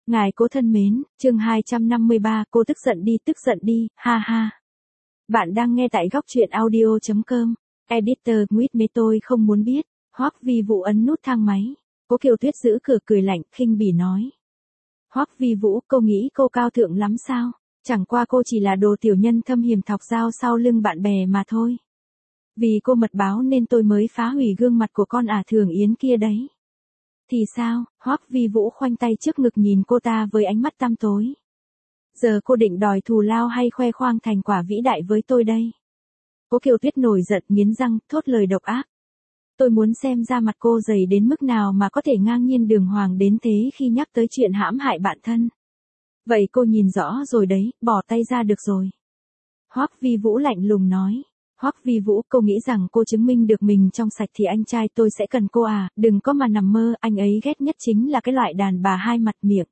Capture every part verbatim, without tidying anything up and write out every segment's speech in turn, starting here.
Ngài cố thân mến, chương hai trăm năm mươi ba, cô tức giận đi, tức giận đi, ha ha. Bạn đang nghe tại góc truyện audio chấm com. Editor, Nguyết mê tôi không muốn biết. Hoắc Vi Vũ ấn nút thang máy. Cố Kiều Tuyết giữ cửa cười lạnh, khinh bỉ nói. Hoắc Vi Vũ, cô nghĩ cô cao thượng lắm sao? Chẳng qua cô chỉ là đồ tiểu nhân thâm hiểm thọc dao sau lưng bạn bè mà thôi. Vì cô mật báo nên tôi mới phá hủy gương mặt của con ả Thường Yến kia đấy. Thì sao? Hoắc Vi Vũ khoanh tay trước ngực nhìn cô ta với ánh mắt tăm tối. Giờ cô định đòi thù lao hay khoe khoang thành quả vĩ đại với tôi đây? Cố Kiều Tuyết nổi giận nghiến răng, thốt lời độc ác. Tôi muốn xem ra mặt cô dày đến mức nào mà có thể ngang nhiên đường hoàng đến thế khi nhắc tới chuyện hãm hại bạn thân. Vậy cô nhìn rõ rồi đấy, bỏ tay ra được rồi. Hoắc Vi Vũ lạnh lùng nói. Hoắc Vi Vũ, cô nghĩ rằng cô chứng minh được mình trong sạch thì anh trai tôi sẽ cần cô à, đừng có mà nằm mơ, anh ấy ghét nhất chính là cái loại đàn bà hai mặt miệng.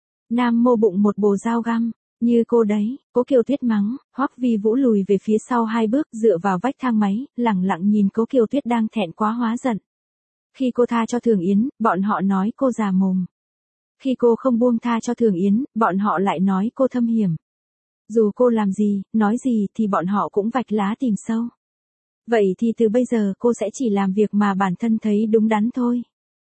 Nam mô bụng một bồ dao găm, như cô đấy, Cố Kiều Tuyết mắng. Hoắc Vi Vũ lùi về phía sau hai bước, dựa vào vách thang máy, lẳng lặng nhìn Cố Kiều Tuyết đang thẹn quá hóa giận. Khi cô tha cho Thường Yến, bọn họ nói cô già mồm. Khi cô không buông tha cho Thường Yến, bọn họ lại nói cô thâm hiểm. Dù cô làm gì, nói gì thì bọn họ cũng vạch lá tìm sâu. Vậy thì từ bây giờ cô sẽ chỉ làm việc mà bản thân thấy đúng đắn thôi.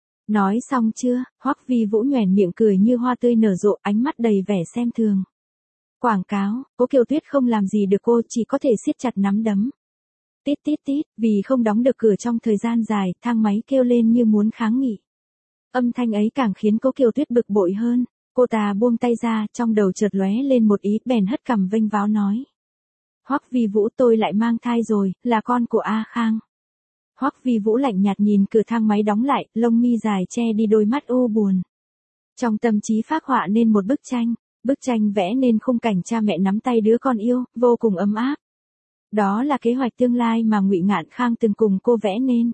Nói xong chưa? Hoắc Vi Vũ nhoẻn miệng cười như hoa tươi nở rộ, ánh mắt đầy vẻ xem thường. Quảng cáo, Cố Kiều Tuyết không làm gì được cô, chỉ có thể siết chặt nắm đấm. Tít tít tít, vì không đóng được cửa trong thời gian dài, thang máy kêu lên như muốn kháng nghị. Âm thanh ấy càng khiến Cố Kiều Tuyết bực bội hơn. Cô ta buông tay ra, trong đầu chợt lóe lên một ý, bèn hất cằm vênh váo nói. Hoắc Vi Vũ, tôi lại mang thai rồi, là con của A Khang. Hoắc Vi Vũ lạnh nhạt nhìn cửa thang máy đóng lại, lông mi dài che đi đôi mắt u buồn. Trong tâm trí phác họa nên một bức tranh, bức tranh vẽ nên khung cảnh cha mẹ nắm tay đứa con yêu, vô cùng ấm áp. Đó là kế hoạch tương lai mà Ngụy Ngạn Khang từng cùng cô vẽ nên.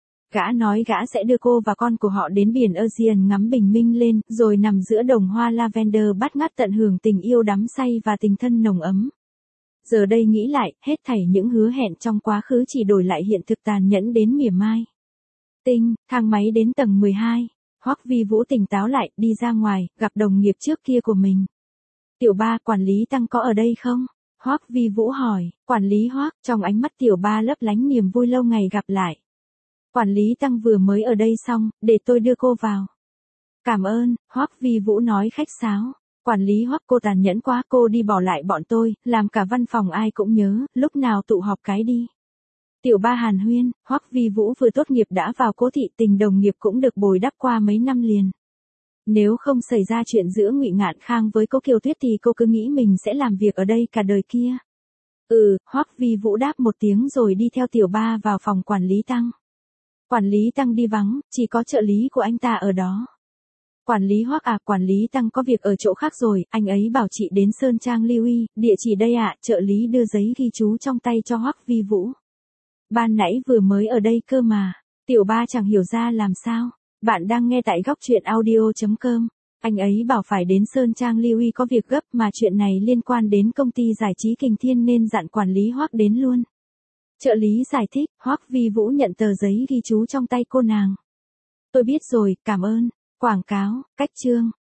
Gã nói gã sẽ đưa cô và con của họ đến biển Aegean ngắm bình minh lên, rồi nằm giữa đồng hoa lavender bát ngát tận hưởng tình yêu đắm say và tình thân nồng ấm. Giờ đây nghĩ lại, hết thảy những hứa hẹn trong quá khứ chỉ đổi lại hiện thực tàn nhẫn đến mỉa mai. Tinh, thang máy đến tầng mười hai. Hoắc Vi Vũ tỉnh táo lại, đi ra ngoài, gặp đồng nghiệp trước kia của mình. Tiểu Ba, quản lý Tăng có ở đây không? Hoắc Vi Vũ hỏi. Quản lý Hoắc, trong ánh mắt Tiểu Ba lấp lánh niềm vui lâu ngày gặp lại. Quản lý Tăng vừa mới ở đây xong, để tôi đưa cô vào. Cảm ơn, Hoắc Vi Vũ nói khách sáo. Quản lý Hoắc, cô tàn nhẫn quá, cô đi bỏ lại bọn tôi, làm cả văn phòng ai cũng nhớ, lúc nào tụ họp cái đi. Tiểu Ba hàn huyên. Hoắc Vi Vũ vừa tốt nghiệp đã vào Cố thị, tình đồng nghiệp cũng được bồi đắp qua mấy năm liền. Nếu không xảy ra chuyện giữa Ngụy Ngạn Khang với Cố Kiều Tuyết thì cô cứ nghĩ mình sẽ làm việc ở đây cả đời kia. Ừ, Hoắc Vi Vũ đáp một tiếng rồi đi theo Tiểu Ba vào phòng quản lý Tăng. Quản lý Tăng đi vắng, chỉ có trợ lý của anh ta ở đó. Quản lý Hoắc à, quản lý Tăng có việc ở chỗ khác rồi, anh ấy bảo chị đến Sơn Trang Lưu Y, địa chỉ đây ạ, trợ lý đưa giấy ghi chú trong tay cho Hoắc Vi Vũ. Ban nãy vừa mới ở đây cơ mà. Tiểu Ba chẳng hiểu ra làm sao. Bạn đang nghe tại góc truyện audio chấm com. Anh ấy bảo phải đến Sơn Trang Lưu Y có việc gấp mà chuyện này liên quan đến công ty giải trí Kình Thiên nên dặn quản lý Hoắc đến luôn. Trợ lý giải thích. Hoắc Vi Vũ nhận tờ giấy ghi chú trong tay cô nàng. Tôi biết rồi, cảm ơn. Quảng cáo, cách chương.